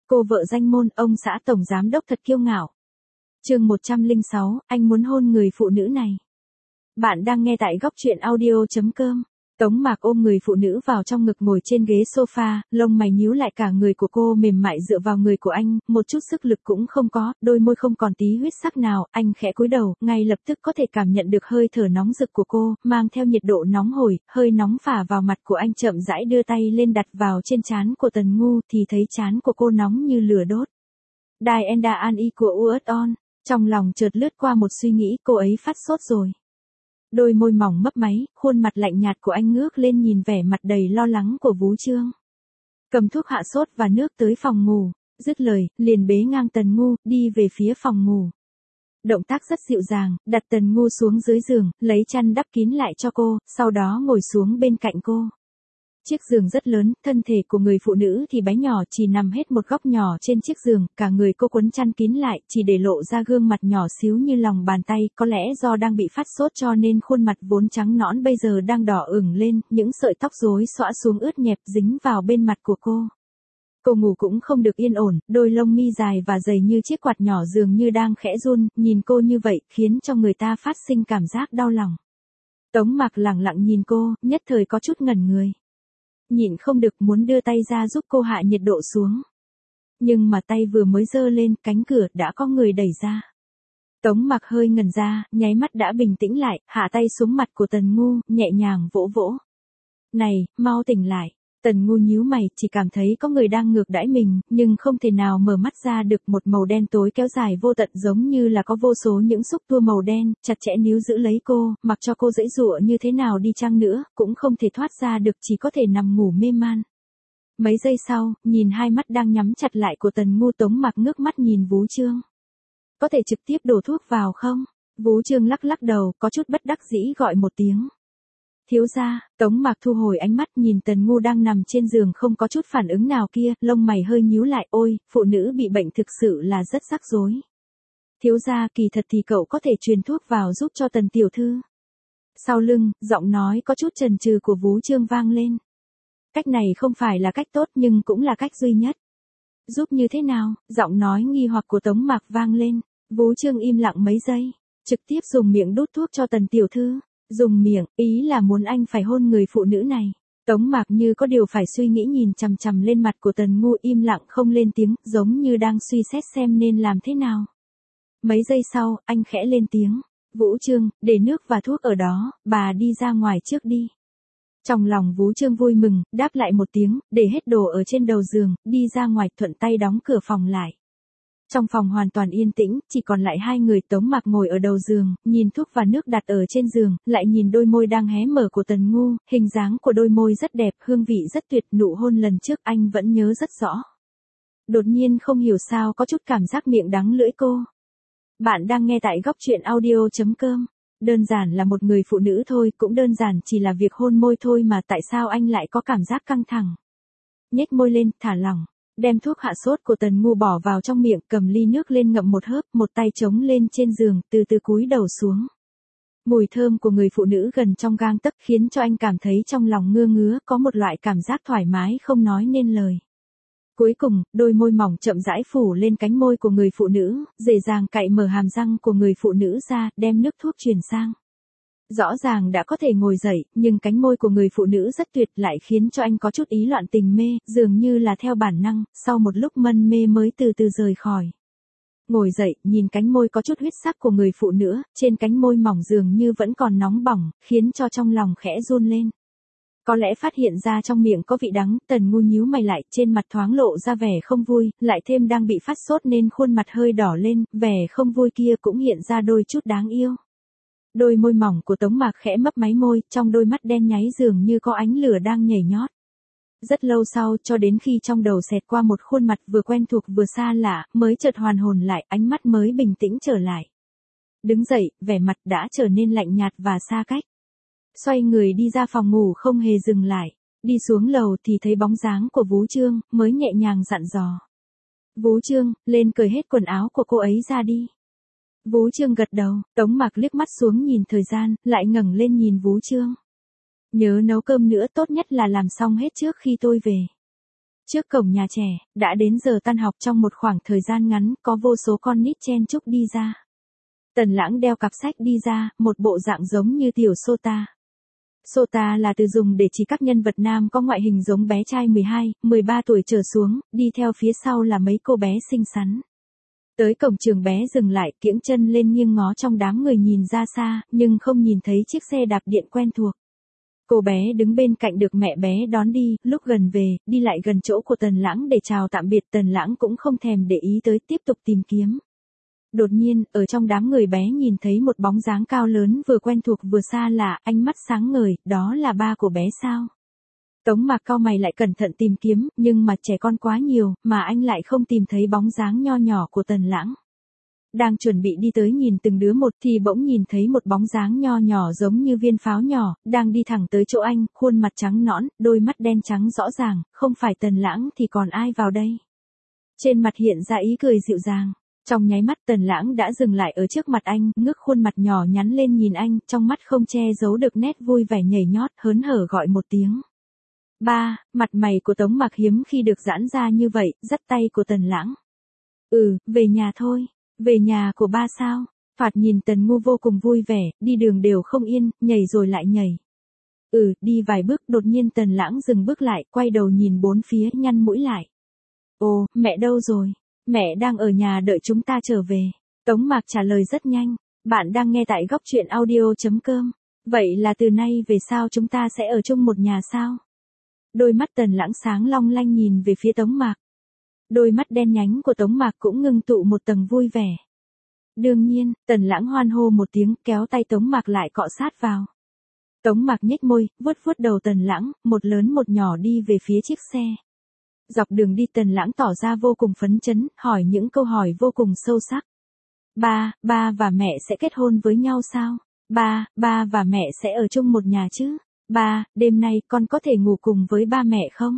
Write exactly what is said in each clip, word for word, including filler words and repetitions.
Cô vợ danh môn, ông xã tổng giám đốc thật kiêu ngạo. Chương một trăm lẻ sáu, anh muốn hôn người phụ nữ này. Bạn đang nghe tại góc truyện audio chấm com. Tống Mạc ôm người phụ nữ vào trong ngực ngồi trên ghế sofa, lông mày nhíu lại, cả người của cô mềm mại dựa vào người của anh, một chút sức lực cũng không có, đôi môi không còn tí huyết sắc nào, anh khẽ cúi đầu, ngay lập tức có thể cảm nhận được hơi thở nóng rực của cô, mang theo nhiệt độ nóng hổi, hơi nóng phả vào mặt của anh, chậm rãi đưa tay lên đặt vào trên trán của Tần Ngu, thì thấy trán của cô nóng như lửa đốt. Đài Enda An Y của u ét On, trong lòng chợt lướt qua một suy nghĩ, cô ấy phát sốt rồi. Đôi môi mỏng mấp máy, khuôn mặt lạnh nhạt của anh ngước lên nhìn vẻ mặt đầy lo lắng của Vú Trương. Cầm thuốc hạ sốt và nước tới phòng ngủ, dứt lời, liền bế ngang Tần Ngu, đi về phía phòng ngủ. Động tác rất dịu dàng, đặt Tần Ngu xuống dưới giường, lấy chăn đắp kín lại cho cô, sau đó ngồi xuống bên cạnh cô. Chiếc giường rất lớn, thân thể của người phụ nữ thì bé nhỏ, chỉ nằm hết một góc nhỏ trên chiếc giường, cả người cô quấn chăn kín lại, chỉ để lộ ra gương mặt nhỏ xíu như lòng bàn tay, có lẽ do đang bị phát sốt cho nên khuôn mặt vốn trắng nõn bây giờ đang đỏ ửng lên, những sợi tóc rối xõa xuống ướt nhẹp dính vào bên mặt của cô. Cô ngủ cũng không được yên ổn, đôi lông mi dài và dày như chiếc quạt nhỏ dường như đang khẽ run, nhìn cô như vậy khiến cho người ta phát sinh cảm giác đau lòng. Tống Mạc lẳng lặng nhìn cô, nhất thời có chút ngẩn người. Nhịn không được muốn đưa tay ra giúp cô hạ nhiệt độ xuống. Nhưng mà tay vừa mới giơ lên, cánh cửa đã có người đẩy ra. Tống Mạc hơi ngẩn ra, nháy mắt đã bình tĩnh lại, hạ tay xuống mặt của Tần Ngu, nhẹ nhàng vỗ vỗ. Này, mau tỉnh lại. Tần Ngu nhíu mày, chỉ cảm thấy có người đang ngược đãi mình, nhưng không thể nào mở mắt ra được. Một màu đen tối kéo dài vô tận, giống như là có vô số những xúc tua màu đen, chặt chẽ níu giữ lấy cô, mặc cho cô giãy giụa như thế nào đi chăng nữa, cũng không thể thoát ra được, chỉ có thể nằm ngủ mê man. Mấy giây sau, nhìn hai mắt đang nhắm chặt lại của Tần Ngu, Tống Mạc ngước mắt nhìn Vú Trương. Có thể trực tiếp đổ thuốc vào không? Vú Trương lắc lắc đầu, có chút bất đắc dĩ gọi một tiếng. Thiếu gia. Tống Mạc thu hồi ánh mắt, nhìn Tần Ngu đang nằm trên giường không có chút phản ứng nào kia, lông mày hơi nhíu lại, ôi, phụ nữ bị bệnh thực sự là rất rắc rối. Thiếu gia, kỳ thật thì cậu có thể truyền thuốc vào giúp cho Tần tiểu thư. Sau lưng, giọng nói có chút chần chừ của Vú Trương vang lên. Cách này không phải là cách tốt nhưng cũng là cách duy nhất. Giúp như thế nào? Giọng nói nghi hoặc của Tống Mạc vang lên. Vú Trương im lặng mấy giây, trực tiếp dùng miệng đút thuốc cho Tần tiểu thư. Dùng miệng, ý là muốn anh phải hôn người phụ nữ này. Tống Mạc như có điều phải suy nghĩ, nhìn chằm chằm lên mặt của Tần Ngu, im lặng không lên tiếng, giống như đang suy xét xem nên làm thế nào. Mấy giây sau, anh khẽ lên tiếng. Vũ Trương, để nước và thuốc ở đó, bà đi ra ngoài trước đi. Trong lòng Vũ Trương vui mừng, đáp lại một tiếng, để hết đồ ở trên đầu giường, đi ra ngoài, thuận tay đóng cửa phòng lại. Trong phòng hoàn toàn yên tĩnh, chỉ còn lại hai người. Tống Mạc ngồi ở đầu giường, nhìn thuốc và nước đặt ở trên giường, lại nhìn đôi môi đang hé mở của Tần Ngu, hình dáng của đôi môi rất đẹp, hương vị rất tuyệt, nụ hôn lần trước anh vẫn nhớ rất rõ. Đột nhiên không hiểu sao có chút cảm giác miệng đắng lưỡi cô. Bạn đang nghe tại góc truyện audio chấm com. Đơn giản là một người phụ nữ thôi, cũng đơn giản chỉ là việc hôn môi thôi mà tại sao anh lại có cảm giác căng thẳng. Nhếch môi lên, thả lỏng. Đem thuốc hạ sốt của Tần Ngu bỏ vào trong miệng, cầm ly nước lên ngậm một hớp, một tay chống lên trên giường, từ từ cúi đầu xuống. Mùi thơm của người phụ nữ gần trong gang tấc khiến cho anh cảm thấy trong lòng ngưa ngứa, có một loại cảm giác thoải mái không nói nên lời. Cuối cùng, đôi môi mỏng chậm rãi phủ lên cánh môi của người phụ nữ, dễ dàng cạy mở hàm răng của người phụ nữ ra, đem nước thuốc truyền sang. Rõ ràng đã có thể ngồi dậy, nhưng cánh môi của người phụ nữ rất tuyệt, lại khiến cho anh có chút ý loạn tình mê, dường như là theo bản năng, sau một lúc mân mê mới từ từ rời khỏi. Ngồi dậy, nhìn cánh môi có chút huyết sắc của người phụ nữ, trên cánh môi mỏng dường như vẫn còn nóng bỏng, khiến cho trong lòng khẽ run lên. Có lẽ phát hiện ra trong miệng có vị đắng, Tần Ngu nhíu mày lại, trên mặt thoáng lộ ra vẻ không vui, lại thêm đang bị phát sốt nên khuôn mặt hơi đỏ lên, vẻ không vui kia cũng hiện ra đôi chút đáng yêu. Đôi môi mỏng của Tống Mạc khẽ mấp máy môi, trong đôi mắt đen nháy dường như có ánh lửa đang nhảy nhót. Rất lâu sau, cho đến khi trong đầu xẹt qua một khuôn mặt vừa quen thuộc vừa xa lạ, mới chợt hoàn hồn lại, ánh mắt mới bình tĩnh trở lại. Đứng dậy, vẻ mặt đã trở nên lạnh nhạt và xa cách. Xoay người đi ra phòng ngủ không hề dừng lại. Đi xuống lầu thì thấy bóng dáng của Vú Trương, mới nhẹ nhàng dặn dò. Vú Trương, lên cởi hết quần áo của cô ấy ra đi. Vú Trương gật đầu, Tống Mạc liếc mắt xuống nhìn thời gian, lại ngẩng lên nhìn Vú Trương. Nhớ nấu cơm nữa, tốt nhất là làm xong hết trước khi tôi về. Trước cổng nhà trẻ, đã đến giờ tan học trong một khoảng thời gian ngắn, có vô số con nít chen chúc đi ra. Tần Lãng đeo cặp sách đi ra, một bộ dạng giống như tiểu Sota. Sota là từ dùng để chỉ các nhân vật nam có ngoại hình giống bé trai mười hai, mười ba tuổi trở xuống, đi theo phía sau là mấy cô bé xinh xắn. Tới cổng trường bé dừng lại, kiễng chân lên nghiêng ngó trong đám người nhìn ra xa, nhưng không nhìn thấy chiếc xe đạp điện quen thuộc. Cô bé đứng bên cạnh được mẹ bé đón đi, lúc gần về, đi lại gần chỗ của Tần Lãng để chào tạm biệt. Tần Lãng cũng không thèm để ý tới, tiếp tục tìm kiếm. Đột nhiên, ở trong đám người bé nhìn thấy một bóng dáng cao lớn vừa quen thuộc vừa xa lạ, ánh mắt sáng ngời, đó là ba của bé sao? Tống Mạc cau mày lại cẩn thận tìm kiếm, nhưng mà trẻ con quá nhiều, mà anh lại không tìm thấy bóng dáng nho nhỏ của Tần Lãng. Đang chuẩn bị đi tới nhìn từng đứa một thì bỗng nhìn thấy một bóng dáng nho nhỏ giống như viên pháo nhỏ, đang đi thẳng tới chỗ anh, khuôn mặt trắng nõn, đôi mắt đen trắng rõ ràng, không phải Tần Lãng thì còn ai vào đây. Trên mặt hiện ra ý cười dịu dàng. Trong nháy mắt Tần Lãng đã dừng lại ở trước mặt anh, ngước khuôn mặt nhỏ nhắn lên nhìn anh, trong mắt không che giấu được nét vui vẻ nhảy nhót, hớn hở gọi một tiếng. Ba, mặt mày của Tống Mạc hiếm khi được giãn ra như vậy, dắt tay của Tần Lãng. Ừ, về nhà thôi. Về nhà của ba sao? Thoạt nhìn Tần Ngu vô cùng vui vẻ, đi đường đều không yên, nhảy rồi lại nhảy. Ừ, đi vài bước, đột nhiên Tần Lãng dừng bước lại, quay đầu nhìn bốn phía, nhăn mũi lại. Ồ, mẹ đâu rồi? Mẹ đang ở nhà đợi chúng ta trở về. Tống Mạc trả lời rất nhanh. Bạn đang nghe tại góc truyện audio chấm com. Vậy là từ nay về sau chúng ta sẽ ở chung một nhà sao? Đôi mắt Tần Lãng sáng long lanh nhìn về phía Tống Mạc. Đôi mắt đen nhánh của Tống Mạc cũng ngưng tụ một tầng vui vẻ. Đương nhiên, Tần Lãng hoan hô một tiếng, kéo tay Tống Mạc lại cọ sát vào. Tống Mạc nhếch môi, vuốt vuốt đầu Tần Lãng, một lớn một nhỏ đi về phía chiếc xe. Dọc đường đi Tần Lãng tỏ ra vô cùng phấn chấn, hỏi những câu hỏi vô cùng sâu sắc. Ba, ba và mẹ sẽ kết hôn với nhau sao? Ba, ba và mẹ sẽ ở chung một nhà chứ? Ba, đêm nay con có thể ngủ cùng với ba mẹ không?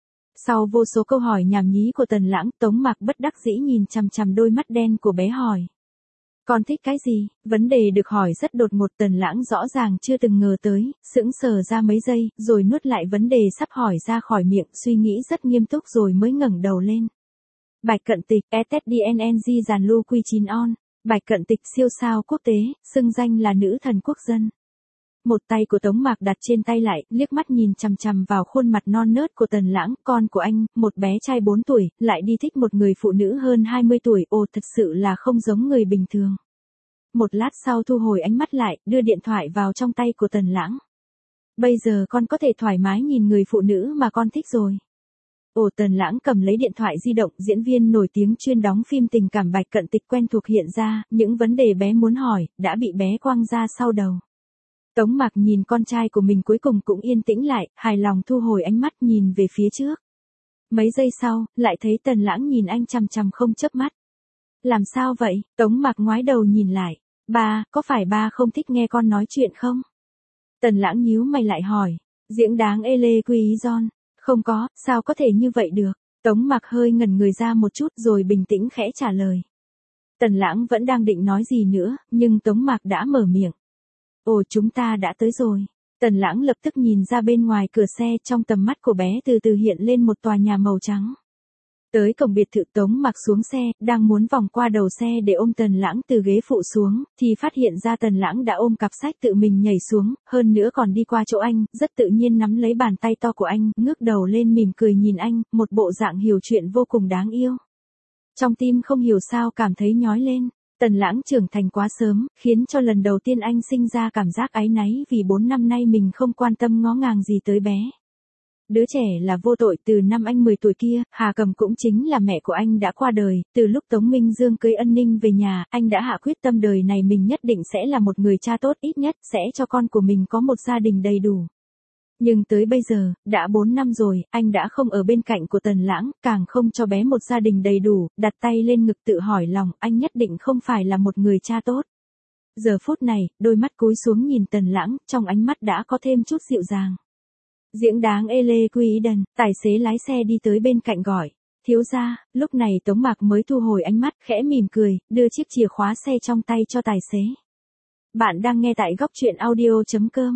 Sau vô số câu hỏi nhảm nhí của Tần Lãng, Tống Mạc bất đắc dĩ nhìn chằm chằm đôi mắt đen của bé hỏi. Con thích cái gì? Vấn đề được hỏi rất đột ngột, Tần Lãng rõ ràng chưa từng ngờ tới, sững sờ ra mấy giây, rồi nuốt lại vấn đề sắp hỏi ra khỏi miệng, suy nghĩ rất nghiêm túc rồi mới ngẩng đầu lên. Bạch Cận Tịch, e tê đê en en giê Giàn Lưu Quy chín On. Bạch Cận Tịch siêu sao quốc tế, xưng danh là nữ thần quốc dân. Một tay của Tống Mạc đặt trên tay lại, liếc mắt nhìn chằm chằm vào khuôn mặt non nớt của Tần Lãng, con của anh, một bé trai bốn tuổi, lại đi thích một người phụ nữ hơn hai mươi tuổi, ồ thật sự là không giống người bình thường. Một lát sau thu hồi ánh mắt lại, đưa điện thoại vào trong tay của Tần Lãng. Bây giờ con có thể thoải mái nhìn người phụ nữ mà con thích rồi. Ồ, Tần Lãng cầm lấy điện thoại di động, diễn viên nổi tiếng chuyên đóng phim tình cảm Bạch Cận Tịch quen thuộc hiện ra, những vấn đề bé muốn hỏi, đã bị bé quăng ra sau đầu. Tống Mạc nhìn con trai của mình cuối cùng cũng yên tĩnh lại, hài lòng thu hồi ánh mắt nhìn về phía trước. Mấy giây sau, lại thấy Tần Lãng nhìn anh chằm chằm không chớp mắt. Làm sao vậy? Tống Mạc ngoái đầu nhìn lại. Ba, có phải ba không thích nghe con nói chuyện không? Tần Lãng nhíu mày lại hỏi. Diễn đáng ê lê quy ý giòn. Không có, sao có thể như vậy được? Tống Mạc hơi ngẩn người ra một chút rồi bình tĩnh khẽ trả lời. Tần Lãng vẫn đang định nói gì nữa, nhưng Tống Mạc đã mở miệng. Ồ, chúng ta đã tới rồi. Tần Lãng lập tức nhìn ra bên ngoài cửa xe, trong tầm mắt của bé từ từ hiện lên một tòa nhà màu trắng. Tới cổng biệt thự, Tống Mạc xuống xe, đang muốn vòng qua đầu xe để ôm Tần Lãng từ ghế phụ xuống, thì phát hiện ra Tần Lãng đã ôm cặp sách tự mình nhảy xuống, hơn nữa còn đi qua chỗ anh, rất tự nhiên nắm lấy bàn tay to của anh, ngước đầu lên mỉm cười nhìn anh, một bộ dạng hiểu chuyện vô cùng đáng yêu. Trong tim không hiểu sao cảm thấy nhói lên. Tần Lãng trưởng thành quá sớm, khiến cho lần đầu tiên anh sinh ra cảm giác áy náy vì bốn năm nay mình không quan tâm ngó ngàng gì tới bé. Đứa trẻ là vô tội, từ năm anh mười tuổi kia, Hà Cầm cũng chính là mẹ của anh đã qua đời, từ lúc Tống Minh Dương cưới Ân Ninh về nhà, anh đã hạ quyết tâm đời này mình nhất định sẽ là một người cha tốt, ít nhất sẽ cho con của mình có một gia đình đầy đủ. Nhưng tới bây giờ, đã bốn năm rồi, anh đã không ở bên cạnh của Tần Lãng, càng không cho bé một gia đình đầy đủ, đặt tay lên ngực tự hỏi lòng, anh nhất định không phải là một người cha tốt. Giờ phút này, đôi mắt cúi xuống nhìn Tần Lãng, trong ánh mắt đã có thêm chút dịu dàng. Diễn đáng ê lê quy ý đần, tài xế lái xe đi tới bên cạnh gọi. Thiếu gia, lúc này Tống Mạc mới thu hồi ánh mắt, khẽ mỉm cười, đưa chiếc chìa khóa xe trong tay cho tài xế. Bạn đang nghe tại góc truyện audio chấm com.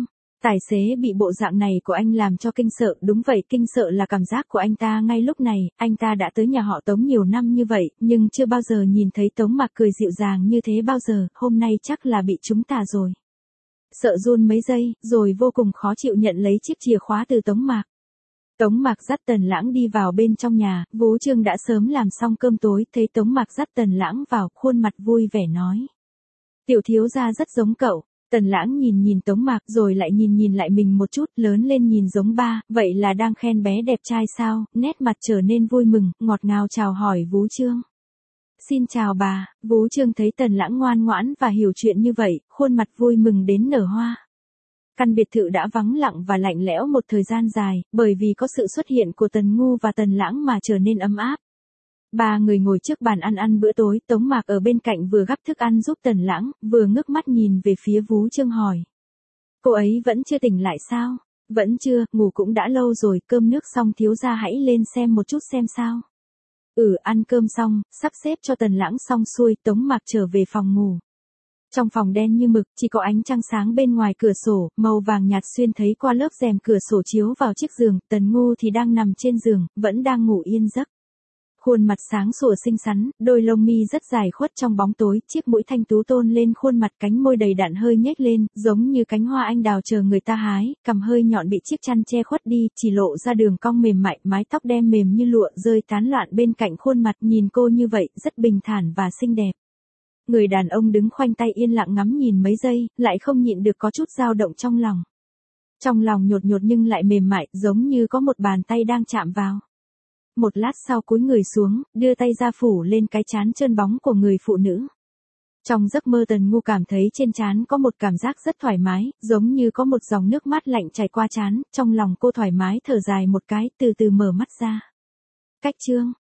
Tài xế bị bộ dạng này của anh làm cho kinh sợ, đúng vậy, kinh sợ là cảm giác của anh ta ngay lúc này, anh ta đã tới nhà họ Tống nhiều năm như vậy, nhưng chưa bao giờ nhìn thấy Tống Mạc cười dịu dàng như thế bao giờ, hôm nay chắc là bị chúng ta rồi. Sợ run mấy giây, rồi vô cùng khó chịu nhận lấy chiếc chìa khóa từ Tống Mạc. Tống Mạc dắt Tần Lãng đi vào bên trong nhà, Vú Trương đã sớm làm xong cơm tối, thấy Tống Mạc dắt Tần Lãng vào, khuôn mặt vui vẻ nói. Tiểu thiếu gia rất giống cậu. Tần Lãng nhìn nhìn Tống Mạc rồi lại nhìn nhìn lại mình một chút, lớn lên nhìn giống ba, vậy là đang khen bé đẹp trai sao, nét mặt trở nên vui mừng, ngọt ngào chào hỏi Vú Trương. Xin chào bà, Vú Trương thấy Tần Lãng ngoan ngoãn và hiểu chuyện như vậy, khuôn mặt vui mừng đến nở hoa. Căn biệt thự đã vắng lặng và lạnh lẽo một thời gian dài, bởi vì có sự xuất hiện của Tần Ngu và Tần Lãng mà trở nên ấm áp. Ba người ngồi trước bàn ăn ăn bữa tối, Tống Mạc ở bên cạnh vừa gắp thức ăn giúp Tần Lãng, vừa ngước mắt nhìn về phía Vú Trương hỏi. Cô ấy vẫn chưa tỉnh lại sao? Vẫn chưa, ngủ cũng đã lâu rồi, cơm nước xong thiếu gia hãy lên xem một chút xem sao. Ừ, ăn cơm xong, sắp xếp cho Tần Lãng xong xuôi, Tống Mạc trở về phòng ngủ. Trong phòng đen như mực, chỉ có ánh trăng sáng bên ngoài cửa sổ, màu vàng nhạt xuyên thấy qua lớp rèm cửa sổ chiếu vào chiếc giường, Tần Ngu thì đang nằm trên giường, vẫn đang ngủ yên giấc. Khuôn mặt sáng sủa xinh xắn, đôi lông mi rất dài khuất trong bóng tối, chiếc mũi thanh tú tôn lên khuôn mặt, cánh môi đầy đặn hơi nhếch lên, giống như cánh hoa anh đào chờ người ta hái, cằm hơi nhọn bị chiếc chăn che khuất đi, chỉ lộ ra đường cong mềm mại, mái tóc đen mềm như lụa rơi tán loạn bên cạnh khuôn mặt, nhìn cô như vậy, rất bình thản và xinh đẹp. Người đàn ông đứng khoanh tay yên lặng ngắm nhìn mấy giây, lại không nhịn được có chút dao động trong lòng. Trong lòng nhột nhột nhưng lại mềm mại, giống như có một bàn tay đang chạm vào. Một lát sau cúi người xuống, đưa tay ra phủ lên cái trán trơn bóng của người phụ nữ. Trong giấc mơ Tần Ngu cảm thấy trên trán có một cảm giác rất thoải mái, giống như có một dòng nước mát lạnh chảy qua trán, trong lòng cô thoải mái thở dài một cái, từ từ mở mắt ra. Cách chương